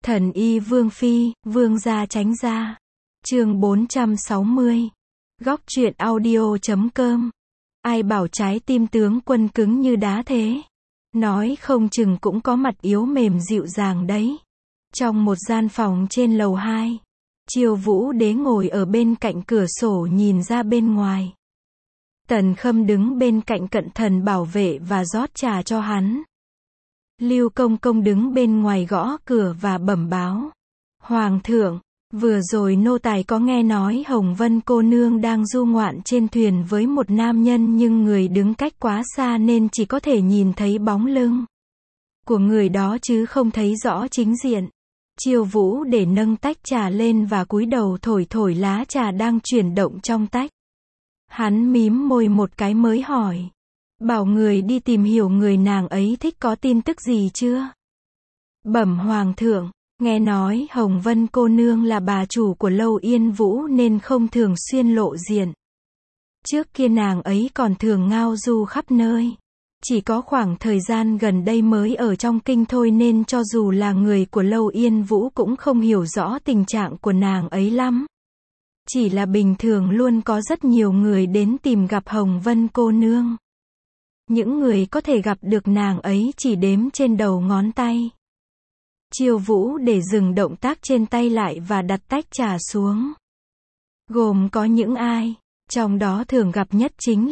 Thần y Vương Phi, Vương gia tránh ra. Chương 460. Góc truyện audio.com. Ai bảo trái tim tướng quân cứng như đá thế? Nói không chừng cũng có mặt yếu mềm dịu dàng đấy. Trong một gian phòng trên lầu 2, Chiêu Vũ Đế ngồi ở bên cạnh cửa sổ nhìn ra bên ngoài. Tần Khâm đứng bên cạnh cận thần bảo vệ và rót trà cho hắn. Lưu Công Công đứng bên ngoài gõ cửa và bẩm báo. Hoàng thượng, vừa rồi nô tài có nghe nói Hồng Vân cô nương đang du ngoạn trên thuyền với một nam nhân, nhưng người đứng cách quá xa nên chỉ có thể nhìn thấy bóng lưng của người đó chứ không thấy rõ chính diện. Chiêu Vũ để nâng tách trà lên và cúi đầu thổi thổi lá trà đang chuyển động trong tách. Hắn mím môi một cái mới hỏi. Bảo người đi tìm hiểu người nàng ấy thích có tin tức gì chưa? Bẩm Hoàng thượng, nghe nói Hồng Vân cô nương là bà chủ của Lâu Yên Vũ nên không thường xuyên lộ diện. Trước kia nàng ấy còn thường ngao du khắp nơi. Chỉ có khoảng thời gian gần đây mới ở trong kinh thôi, nên cho dù là người của Lâu Yên Vũ cũng không hiểu rõ tình trạng của nàng ấy lắm. Chỉ là bình thường luôn có rất nhiều người đến tìm gặp Hồng Vân cô nương. Những người có thể gặp được nàng ấy chỉ đếm trên đầu ngón tay. Chiêu Vũ để dừng động tác trên tay lại và đặt tách trà xuống. Gồm có những ai? Trong đó thường gặp nhất chính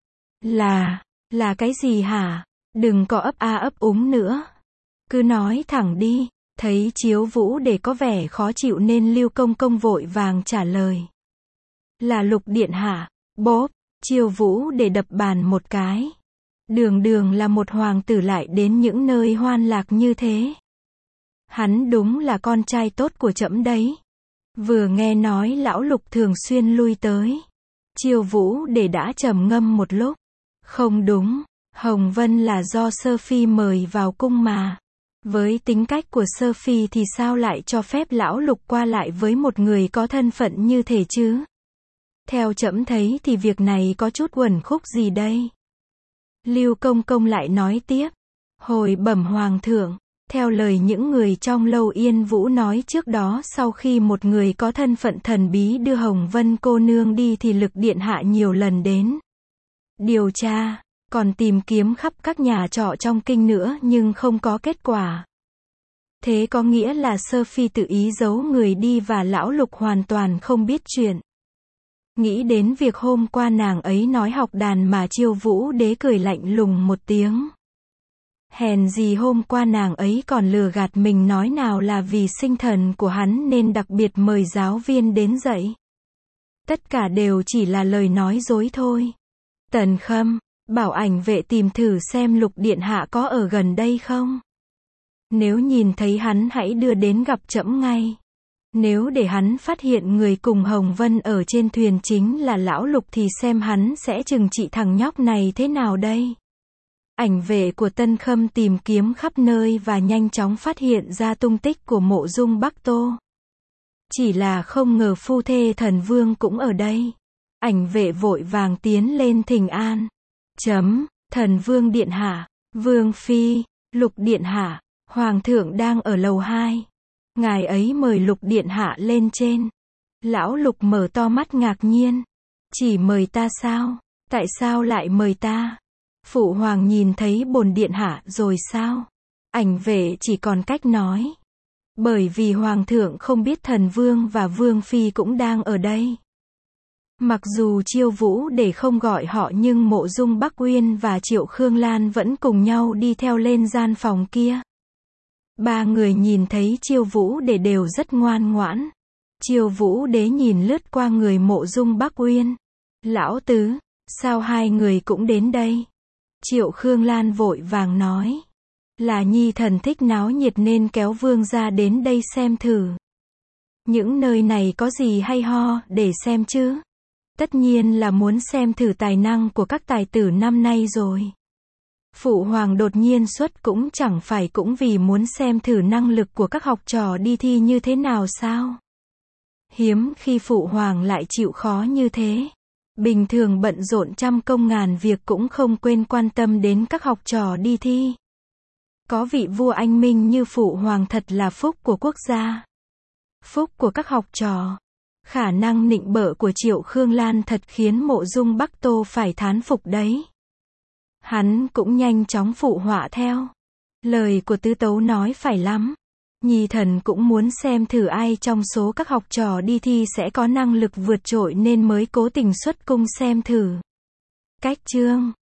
là cái gì hả? Đừng có ấp a ấp úng nữa. Cứ nói thẳng đi. Thấy Chiêu Vũ để có vẻ khó chịu nên Lưu Công Công vội vàng trả lời. Là Lục điện hạ. Bốp, Chiêu Vũ để đập bàn một cái. Đường đường là một hoàng tử lại đến những nơi hoan lạc như thế. Hắn đúng là con trai tốt của trẫm đấy. Vừa nghe nói lão Lục thường xuyên lui tới, Chiêu Vũ để đã trầm ngâm một lúc. Không đúng, Hồng Vân là do Sơ Phi mời vào cung mà. Với tính cách của Sơ Phi thì sao lại cho phép lão Lục qua lại với một người có thân phận như thế chứ? Theo trẫm thấy thì việc này có chút uẩn khúc gì đây? Lưu Công Công lại nói tiếp. Hồi bẩm Hoàng thượng, theo lời những người trong Lâu Yên Vũ nói trước đó, sau khi một người có thân phận thần bí đưa Hồng Vân cô nương đi thì Lực điện hạ nhiều lần đến điều tra, còn tìm kiếm khắp các nhà trọ trong kinh nữa nhưng không có kết quả. Thế có nghĩa là Sơ Phi tự ý giấu người đi và lão Lục hoàn toàn không biết chuyện. Nghĩ đến việc hôm qua nàng ấy nói học đàn mà Chiêu Vũ đế cười lạnh lùng một tiếng. Hèn gì hôm qua nàng ấy còn lừa gạt mình nói nào là vì sinh thần của hắn nên đặc biệt mời giáo viên đến dạy. Tất cả đều chỉ là lời nói dối thôi. Tần Khâm, bảo ảnh vệ tìm thử xem Lục điện hạ có ở gần đây không. Nếu nhìn thấy hắn hãy đưa đến gặp trẫm ngay. Nếu để hắn phát hiện người cùng Hồng Vân ở trên thuyền chính là lão Lục thì xem hắn sẽ trừng trị thằng nhóc này thế nào đây. Ảnh vệ của Tân Khâm tìm kiếm khắp nơi và nhanh chóng phát hiện ra tung tích của Mộ Dung Bắc Tô. Chỉ là không ngờ phu thê Thần Vương cũng ở đây. Ảnh vệ vội vàng tiến lên thỉnh an. Thần Vương điện hạ, Vương Phi, Lục điện hạ, Hoàng thượng đang ở lầu 2. Ngài ấy mời Lục điện hạ lên trên. Lão Lục mở to mắt ngạc nhiên. Chỉ mời ta sao? Tại sao lại mời ta? Phụ hoàng nhìn thấy bổn điện hạ rồi sao? Ảnh vệ chỉ còn cách nói. Bởi vì hoàng thượng không biết Thần Vương và Vương Phi cũng đang ở đây. Mặc dù Chiêu Vũ để không gọi họ nhưng Mộ Dung Bắc Uyên và Triệu Khương Lan vẫn cùng nhau đi theo lên gian phòng kia. Ba người nhìn thấy Chiêu Vũ để đều rất ngoan ngoãn. Chiêu Vũ đế nhìn lướt qua người Mộ Dung Bắc Uyên. Lão tứ, sao hai người cũng đến đây? Triệu Khương Lan vội vàng nói. Là nhi thần thích náo nhiệt nên kéo vương gia đến đây xem thử. Những nơi này có gì hay ho để xem chứ? Tất nhiên là muốn xem thử tài năng của các tài tử năm nay rồi. Phụ hoàng đột nhiên xuất cũng chẳng phải cũng vì muốn xem thử năng lực của các học trò đi thi như thế nào sao? Hiếm khi phụ hoàng lại chịu khó như thế. Bình thường bận rộn trăm công ngàn việc cũng không quên quan tâm đến các học trò đi thi. Có vị vua anh minh như phụ hoàng thật là phúc của quốc gia. Phúc của các học trò. Khả năng nịnh bợ của Triệu Khương Lan thật khiến Mộ Dung Bắc Tô phải thán phục đấy. Hắn cũng nhanh chóng phụ họa theo. Lời của Tứ Tấu nói phải lắm. Nhi thần cũng muốn xem thử ai trong số các học trò đi thi sẽ có năng lực vượt trội nên mới cố tình xuất cung xem thử. Cách chương